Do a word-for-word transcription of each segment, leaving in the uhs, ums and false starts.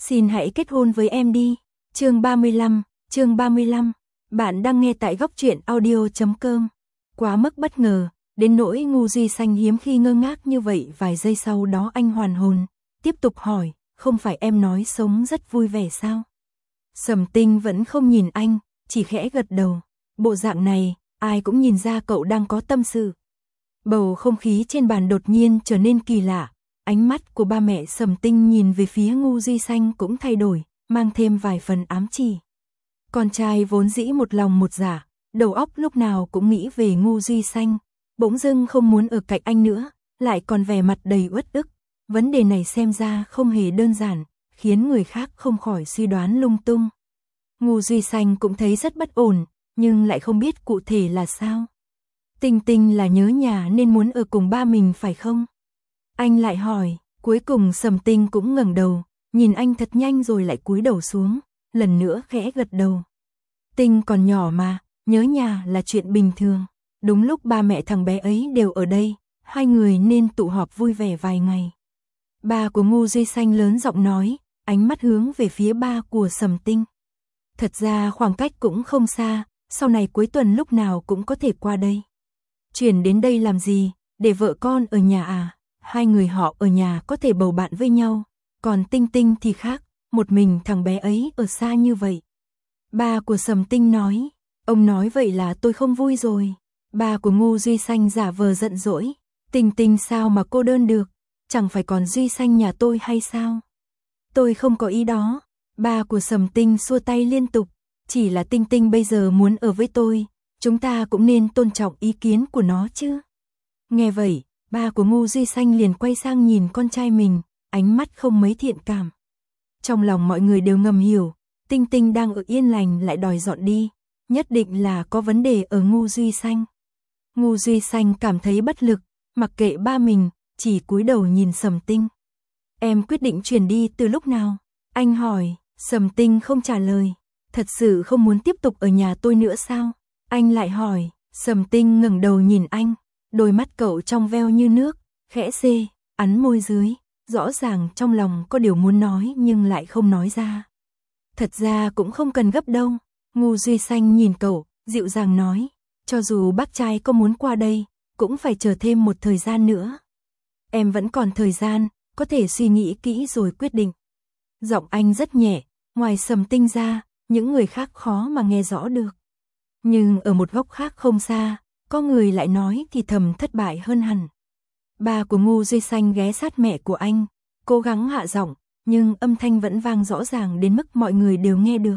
xin hãy kết hôn với em đi. Chương ba mươi lăm, chương ba mươi lăm. Bạn đang nghe tại góc truyện audio chấm com. Quá mức bất ngờ, đến nỗi Ngô Duy Xanh hiếm khi ngơ ngác như vậy, vài giây sau đó anh hoàn hồn, tiếp tục hỏi, không phải em nói sống rất vui vẻ sao? Sầm Tinh vẫn không nhìn anh, chỉ khẽ gật đầu. Bộ dạng này, ai cũng nhìn ra cậu đang có tâm sự. Bầu không khí trên bàn đột nhiên trở nên kỳ lạ, ánh mắt của ba mẹ Sầm Tinh nhìn về phía Ngô Duy Xanh cũng thay đổi, mang thêm vài phần ám chỉ. Con trai vốn dĩ một lòng một dạ, đầu óc lúc nào cũng nghĩ về Ngô Duy Xanh, bỗng dưng không muốn ở cạnh anh nữa, lại còn vẻ mặt đầy uất ức. Vấn đề này xem ra không hề đơn giản, khiến người khác không khỏi suy đoán lung tung. Ngô Duy Xanh cũng thấy rất bất ổn, nhưng lại không biết cụ thể là sao. Tinh Tinh là nhớ nhà nên muốn ở cùng ba mình phải không? Anh lại hỏi, cuối cùng Sầm Tinh cũng ngẩng đầu, nhìn anh thật nhanh rồi lại cúi đầu xuống, lần nữa khẽ gật đầu. Tinh còn nhỏ mà, nhớ nhà là chuyện bình thường. Đúng lúc ba mẹ thằng bé ấy đều ở đây, hai người nên tụ họp vui vẻ vài ngày. Ba của Ngô Duy Xanh lớn giọng nói, ánh mắt hướng về phía ba của Sầm Tinh. Thật ra khoảng cách cũng không xa, sau này cuối tuần lúc nào cũng có thể qua đây. Chuyển đến đây làm gì, để vợ con ở nhà à? Hai người họ ở nhà có thể bầu bạn với nhau, còn Tinh Tinh thì khác, một mình thằng bé ấy ở xa như vậy. Ba của Sầm Tinh nói, ông nói vậy là tôi không vui rồi. Ba của Ngô Duy Xanh giả vờ giận dỗi, Tinh Tinh sao mà cô đơn được, chẳng phải còn Duy Xanh nhà tôi hay sao? Tôi không có ý đó. Ba của Sầm Tinh xua tay liên tục, chỉ là Tinh Tinh bây giờ muốn ở với tôi, chúng ta cũng nên tôn trọng ý kiến của nó chứ. Nghe vậy, ba của Ngô Duy Xanh liền quay sang nhìn con trai mình, ánh mắt không mấy thiện cảm. Trong lòng mọi người đều ngầm hiểu, Tinh Tinh đang ở yên lành lại đòi dọn đi, nhất định là có vấn đề ở Ngô Duy Xanh. Ngô Duy Xanh cảm thấy bất lực, mặc kệ ba mình, chỉ cúi đầu nhìn Sầm Tinh. Em quyết định chuyển đi từ lúc nào? Anh hỏi. Sầm Tinh không trả lời. Thật sự không muốn tiếp tục ở nhà tôi nữa sao? Anh lại hỏi. Sầm Tinh ngẩng đầu nhìn anh, đôi mắt cậu trong veo như nước, khẽ xê, ắn môi dưới, rõ ràng trong lòng có điều muốn nói nhưng lại không nói ra. Thật ra cũng không cần gấp đâu. Ngô Duy Xanh nhìn cậu, dịu dàng nói, cho dù bác trai có muốn qua đây, cũng phải chờ thêm một thời gian nữa. Em vẫn còn thời gian, có thể suy nghĩ kỹ rồi quyết định. Giọng anh rất nhẹ, ngoài Sầm Tinh ra, những người khác khó mà nghe rõ được. Nhưng ở một góc khác không xa, có người lại nói thì thầm thất bại hơn hẳn. Ba của Ngô Duy Xanh ghé sát mẹ của anh, cố gắng hạ giọng, nhưng âm thanh vẫn vang rõ ràng đến mức mọi người đều nghe được.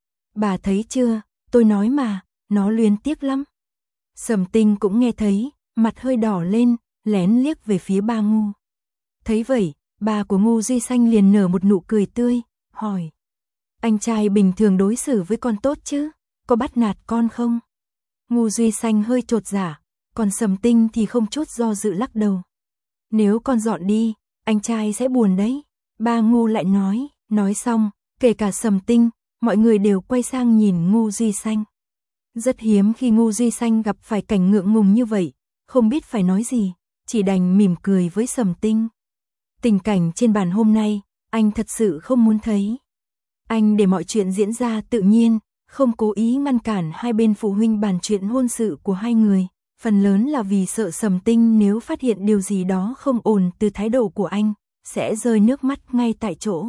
Bà thấy chưa, tôi nói mà, nó luyến tiếc lắm. Sầm Tinh cũng nghe thấy, mặt hơi đỏ lên, lén liếc về phía ba Ngô. Thấy vậy, ba của Ngô Duy Xanh liền nở một nụ cười tươi, hỏi. Anh trai bình thường đối xử với con tốt chứ, có bắt nạt con không? Ngô Duy Xanh hơi chột dạ, còn Sầm Tinh thì không chút do dự lắc đầu. Nếu con dọn đi, anh trai sẽ buồn đấy. Ba Ngô lại nói, nói xong, kể cả Sầm Tinh, mọi người đều quay sang nhìn Ngô Duy Xanh. Rất hiếm khi Ngô Duy Xanh gặp phải cảnh ngượng ngùng như vậy, không biết phải nói gì, chỉ đành mỉm cười với Sầm Tinh. Tình cảnh trên bàn hôm nay, anh thật sự không muốn thấy. Anh để mọi chuyện diễn ra tự nhiên, không cố ý ngăn cản hai bên phụ huynh bàn chuyện hôn sự của hai người, phần lớn là vì sợ Sầm Tinh nếu phát hiện điều gì đó không ổn từ thái độ của anh, sẽ rơi nước mắt ngay tại chỗ.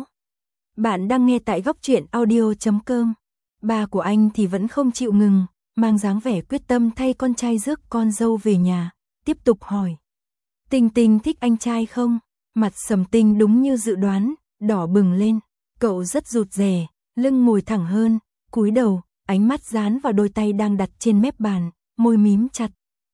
Bạn đang nghe tại góc truyện audio chấm com. Ba của anh thì vẫn không chịu ngừng, mang dáng vẻ quyết tâm thay con trai rước con dâu về nhà, tiếp tục hỏi. Tinh Tinh thích anh trai không? Mặt Sầm Tinh đúng như dự đoán, đỏ bừng lên, cậu rất rụt rè, lưng ngồi thẳng hơn, cúi đầu, ánh mắt dán vào đôi tay đang đặt trên mép bàn, môi mím chặt.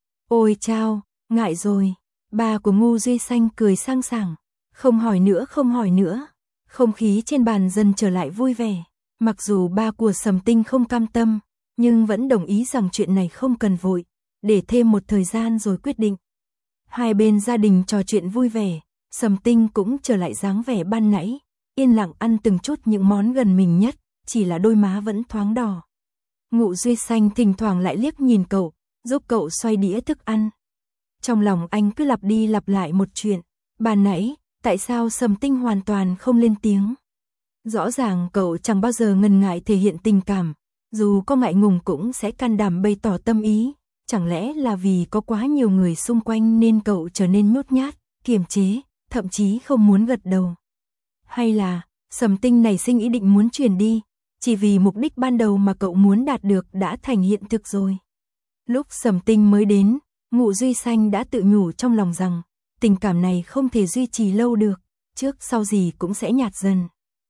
Ôi chao, ngại rồi. Ba của Ngô Duy Xanh cười sang sảng, không hỏi nữa không hỏi nữa. Không khí trên bàn dần trở lại vui vẻ, mặc dù ba của Sầm Tinh không cam tâm, nhưng vẫn đồng ý rằng chuyện này không cần vội, để thêm một thời gian rồi quyết định. Hai bên gia đình trò chuyện vui vẻ, Sầm Tinh cũng trở lại dáng vẻ ban nãy, yên lặng ăn từng chút những món gần mình nhất, chỉ là đôi má vẫn thoáng đỏ. Ngô Duy Xanh thỉnh thoảng lại liếc nhìn cậu, giúp cậu xoay đĩa thức ăn. Trong lòng anh cứ lặp đi lặp lại một chuyện, ban nãy, tại sao Sầm Tinh hoàn toàn không lên tiếng? Rõ ràng cậu chẳng bao giờ ngần ngại thể hiện tình cảm, dù có ngại ngùng cũng sẽ can đảm bày tỏ tâm ý, chẳng lẽ là vì có quá nhiều người xung quanh nên cậu trở nên nhút nhát, kiềm chế, thậm chí không muốn gật đầu. Hay là, Sầm Tinh nảy sinh ý định muốn chuyển đi, chỉ vì mục đích ban đầu mà cậu muốn đạt được đã thành hiện thực rồi. Lúc Sầm Tinh mới đến, Ngụ Duy Xanh đã tự nhủ trong lòng rằng, tình cảm này không thể duy trì lâu được, trước sau gì cũng sẽ nhạt dần.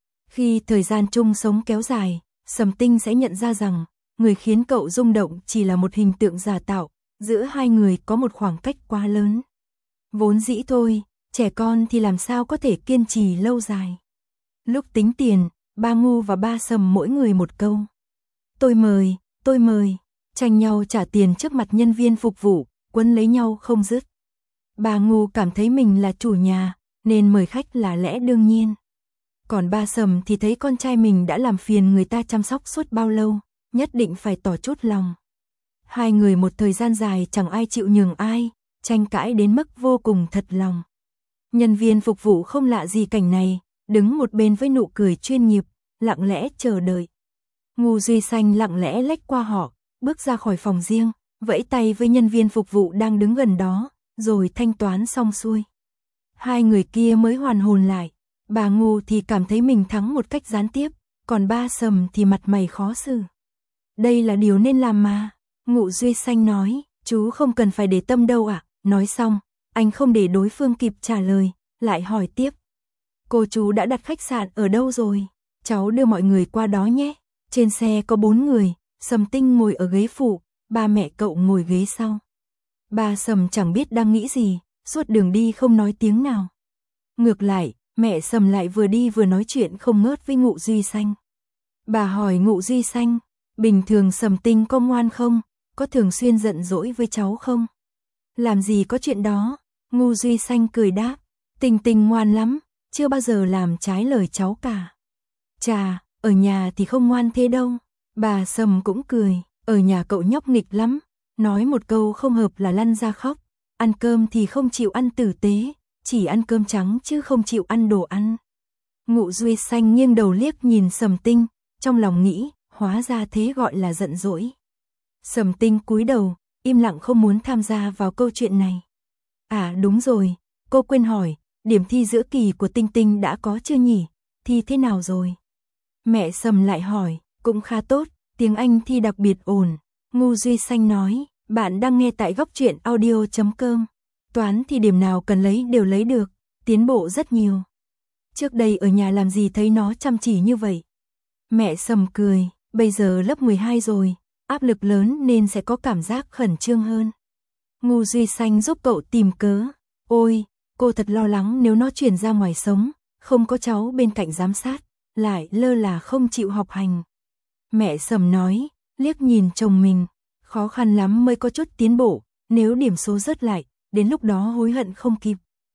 Khi thời gian chung sống kéo dài, Sầm Tinh sẽ nhận ra rằng, người khiến cậu rung động chỉ là một hình tượng giả tạo, giữa hai người có một khoảng cách quá lớn. Vốn dĩ thôi, trẻ con thì làm sao có thể kiên trì lâu dài. Lúc tính tiền, ba Ngu và ba Sầm mỗi người một câu. Tôi mời, tôi mời, tranh nhau trả tiền trước mặt nhân viên phục vụ, quấn lấy nhau không dứt. Ba Ngu cảm thấy mình là chủ nhà, nên mời khách là lẽ đương nhiên. Còn ba Sầm thì thấy con trai mình đã làm phiền người ta chăm sóc suốt bao lâu, nhất định phải tỏ chút lòng. Hai người một thời gian dài chẳng ai chịu nhường ai, tranh cãi đến mức vô cùng thật lòng. Nhân viên phục vụ không lạ gì cảnh này, đứng một bên với nụ cười chuyên nghiệp, lặng lẽ chờ đợi. Ngụ Duy Xanh lặng lẽ lách qua họ, bước ra khỏi phòng riêng, vẫy tay với nhân viên phục vụ đang đứng gần đó, rồi thanh toán xong xuôi. Hai người kia mới hoàn hồn lại, bà Ngụ thì cảm thấy mình thắng một cách gián tiếp, còn ba Sầm thì mặt mày khó xử. Đây là điều nên làm mà, Ngụ Duy Xanh nói, chú không cần phải để tâm đâu ạ. Nói xong, anh không để đối phương kịp trả lời, lại hỏi tiếp. Cô chú đã đặt khách sạn ở đâu rồi? Cháu đưa mọi người qua đó nhé. Trên xe có bốn người, Sầm Tinh ngồi ở ghế phụ, ba mẹ cậu ngồi ghế sau. Ba Sầm chẳng biết đang nghĩ gì, suốt đường đi không nói tiếng nào. Ngược lại, mẹ Sầm lại vừa đi vừa nói chuyện không ngớt với Ngụ Duy Xanh. Bà hỏi Ngụ Duy Xanh, bình thường Sầm Tinh có ngoan không? Có thường xuyên giận dỗi với cháu không? Làm gì có chuyện đó, Ngụ Duy Xanh cười đáp, Tinh Tinh ngoan lắm, chưa bao giờ làm trái lời cháu cả. Chà, ở nhà thì không ngoan thế đâu. Bà Sầm cũng cười, ở nhà cậu nhóc nghịch lắm, nói một câu không hợp là lăn ra khóc, ăn cơm thì không chịu ăn tử tế, chỉ ăn cơm trắng chứ không chịu ăn đồ ăn. Ngụ Duy Xanh nghiêng đầu liếc nhìn Sầm Tinh, trong lòng nghĩ, hóa ra thế gọi là giận dỗi. Sầm Tinh cúi đầu, im lặng không muốn tham gia vào câu chuyện này. À đúng rồi, cô quên hỏi, điểm thi giữa kỳ của Tinh Tinh đã có chưa nhỉ? Thi thế nào rồi? Mẹ Sầm lại hỏi, cũng khá tốt, tiếng Anh thi đặc biệt ổn. Ngụ Duy Xanh nói, bạn đang nghe tại góc truyện audio chấm com. Toán thì điểm nào cần lấy đều lấy được, tiến bộ rất nhiều. Trước đây ở nhà làm gì thấy nó chăm chỉ như vậy? Mẹ Sầm cười, bây giờ lớp mười hai rồi, áp lực lớn nên sẽ có cảm giác khẩn trương hơn. Ngụ Duy Xanh giúp cậu tìm cớ. Ôi, cô thật lo lắng nếu nó chuyển ra ngoài sống, không có cháu bên cạnh giám sát, lại lơ là không chịu học hành. Mẹ Sầm nói, liếc nhìn chồng mình, khó khăn lắm mới có chút tiến bộ, nếu điểm số rớt lại, đến lúc đó hối hận không kịp.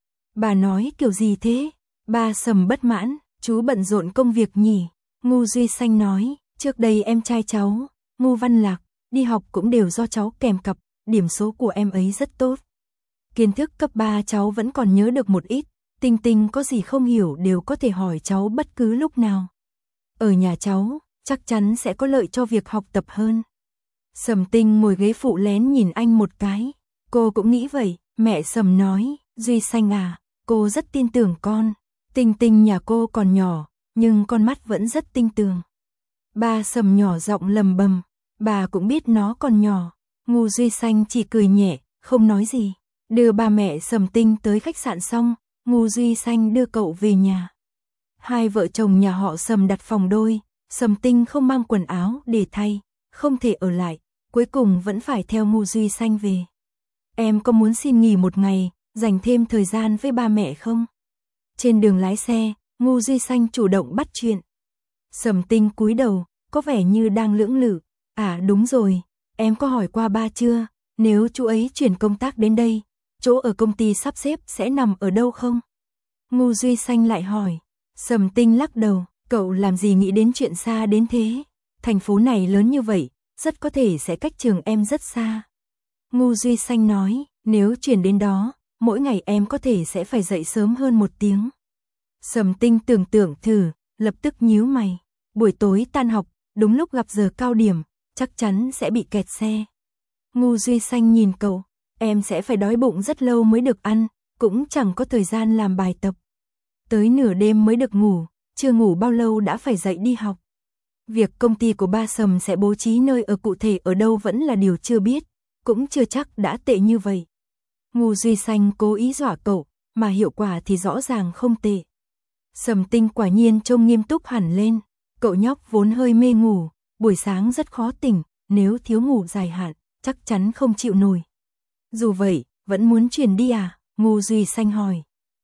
Bà nói kiểu gì thế? Ba Sầm bất mãn, chú bận rộn công việc nhỉ? Ngụ Duy Xanh nói, trước đây em trai cháu, Ngụ Văn Lạc, đi học cũng đều do cháu kèm cặp, điểm số của em ấy rất tốt. Kiến thức cấp ba cháu vẫn còn nhớ được một ít, Tinh Tinh có gì không hiểu đều có thể hỏi cháu bất cứ lúc nào. Ở nhà cháu, chắc chắn sẽ có lợi cho việc học tập hơn. Sầm Tinh ngồi ghế phụ lén nhìn anh một cái, cô cũng nghĩ vậy. Mẹ Sầm nói, Duy Xanh à, cô rất tin tưởng con. Tinh Tinh nhà cô còn nhỏ, nhưng con mắt vẫn rất tinh tường. Ba Sầm nhỏ giọng lầm bầm, bà cũng biết nó còn nhỏ. Ngụ Duy Xanh chỉ cười nhẹ, không nói gì. Đưa ba mẹ Sầm Tinh tới khách sạn xong, Ngụ Duy Xanh đưa cậu về nhà. Hai vợ chồng nhà họ Sầm đặt phòng đôi, Sầm Tinh không mang quần áo để thay, không thể ở lại, cuối cùng vẫn phải theo Ngụ Duy Xanh về. Em có muốn xin nghỉ một ngày, dành thêm thời gian với ba mẹ không? Trên đường lái xe, Ngụ Duy Xanh chủ động bắt chuyện. Sầm Tinh cúi đầu, có vẻ như đang lưỡng lự. À đúng rồi, em có hỏi qua ba chưa? Nếu chú ấy chuyển công tác đến đây, chỗ ở công ty sắp xếp sẽ nằm ở đâu không? Ngụ Duy Xanh lại hỏi. Sầm Tinh lắc đầu, cậu làm gì nghĩ đến chuyện xa đến thế? Thành phố này lớn như vậy, rất có thể sẽ cách trường em rất xa. Ngụ Duy Xanh nói, nếu chuyển đến đó, mỗi ngày em có thể sẽ phải dậy sớm hơn một tiếng. Sầm Tinh tưởng tượng thử, lập tức nhíu mày. Buổi tối tan học, đúng lúc gặp giờ cao điểm, chắc chắn sẽ bị kẹt xe. Ngu Duy Xanh nhìn cậu, em sẽ phải đói bụng rất lâu mới được ăn, cũng chẳng có thời gian làm bài tập. Tới nửa đêm mới được ngủ, chưa ngủ bao lâu đã phải dậy đi học. Việc công ty của ba Sầm sẽ bố trí nơi ở cụ thể ở đâu vẫn là điều chưa biết, cũng chưa chắc đã tệ như vậy. Ngu Duy Xanh cố ý dọa cậu, mà hiệu quả thì rõ ràng không tệ. Sầm Tinh quả nhiên trông nghiêm túc hẳn lên, cậu nhóc vốn hơi mê ngủ, buổi sáng rất khó tỉnh, nếu thiếu ngủ dài hạn, chắc chắn không chịu nổi. Dù vậy, vẫn muốn chuyển đi à? Ngu Duy Xanh hỏi.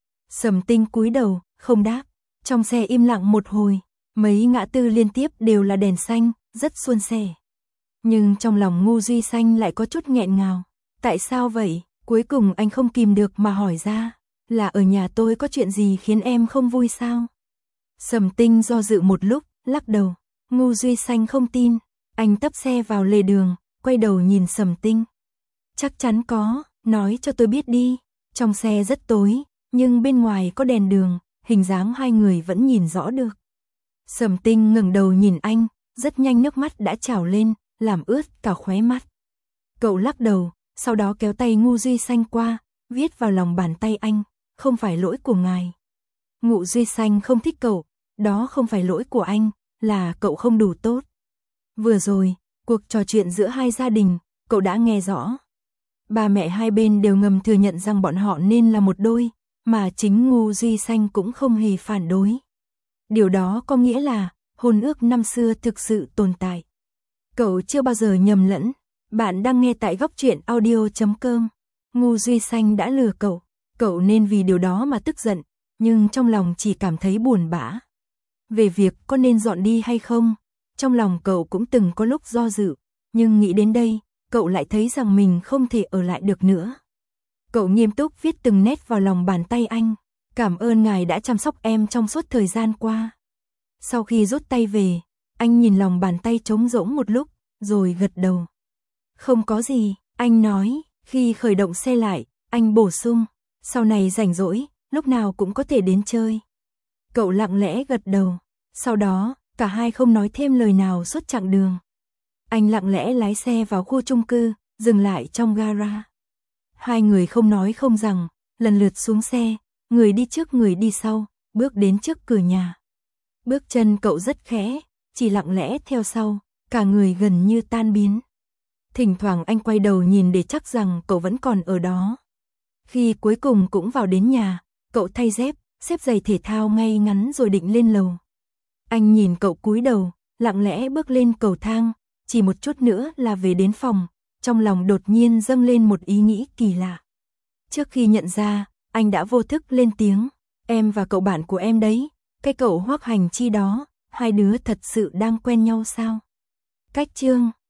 Sầm Tinh cúi đầu, không đáp. Trong xe im lặng một hồi, mấy ngã tư liên tiếp đều là đèn xanh, rất suôn sẻ. Nhưng trong lòng Ngu Duy Xanh lại có chút nghẹn ngào. Tại sao vậy? Cuối cùng anh không kìm được mà hỏi ra. Là ở nhà tôi có chuyện gì khiến em không vui sao? Sầm Tinh do dự một lúc, lắc đầu. Ngu Duy Xanh không tin. Anh tấp xe vào lề đường, quay đầu nhìn Sầm Tinh. Chắc chắn có, nói cho tôi biết đi. Trong xe rất tối, nhưng bên ngoài có đèn đường, hình dáng hai người vẫn nhìn rõ được. Sầm Tinh ngẩng đầu nhìn anh, rất nhanh nước mắt đã trào lên, làm ướt cả khóe mắt. Cậu lắc đầu, sau đó kéo tay Ngu Duy Xanh qua, viết vào lòng bàn tay anh, không phải lỗi của ngài. Ngu Duy Xanh không thích cậu, đó không phải lỗi của anh, là cậu không đủ tốt. Vừa rồi, cuộc trò chuyện giữa hai gia đình, cậu đã nghe rõ. Ba mẹ hai bên đều ngầm thừa nhận rằng bọn họ nên là một đôi, mà chính Ngu Duy Xanh cũng không hề phản đối. Điều đó có nghĩa là, hôn ước năm xưa thực sự tồn tại. Cậu chưa bao giờ nhầm lẫn. Bạn đang nghe tại góc truyện audio chấm com. Ngu Duy Xanh đã lừa cậu, cậu nên vì điều đó mà tức giận, nhưng trong lòng chỉ cảm thấy buồn bã. Về việc có nên dọn đi hay không, trong lòng cậu cũng từng có lúc do dự, nhưng nghĩ đến đây, cậu lại thấy rằng mình không thể ở lại được nữa. Cậu nghiêm túc viết từng nét vào lòng bàn tay anh. Cảm ơn ngài đã chăm sóc em trong suốt thời gian qua. Sau khi rút tay về, anh nhìn lòng bàn tay trống rỗng một lúc, rồi gật đầu. Không có gì, anh nói. Khi khởi động xe lại, anh bổ sung. Sau này rảnh rỗi, lúc nào cũng có thể đến chơi. Cậu lặng lẽ gật đầu. Sau đó, cả hai không nói thêm lời nào suốt chặng đường. Anh lặng lẽ lái xe vào khu chung cư, dừng lại trong gara. Hai người không nói không rằng, lần lượt xuống xe, người đi trước người đi sau, bước đến trước cửa nhà. Bước chân cậu rất khẽ, chỉ lặng lẽ theo sau, cả người gần như tan biến. Thỉnh thoảng anh quay đầu nhìn để chắc rằng cậu vẫn còn ở đó. Khi cuối cùng cũng vào đến nhà, cậu thay dép, xếp giày thể thao ngay ngắn rồi định lên lầu. Anh nhìn cậu cúi đầu, lặng lẽ bước lên cầu thang, chỉ một chút nữa là về đến phòng, trong lòng đột nhiên dâng lên một ý nghĩ kỳ lạ. Trước khi nhận ra, anh đã vô thức lên tiếng, em và cậu bạn của em đấy, cái cậu Hoắc Hành Chi đó, hai đứa thật sự đang quen nhau sao? Cách chương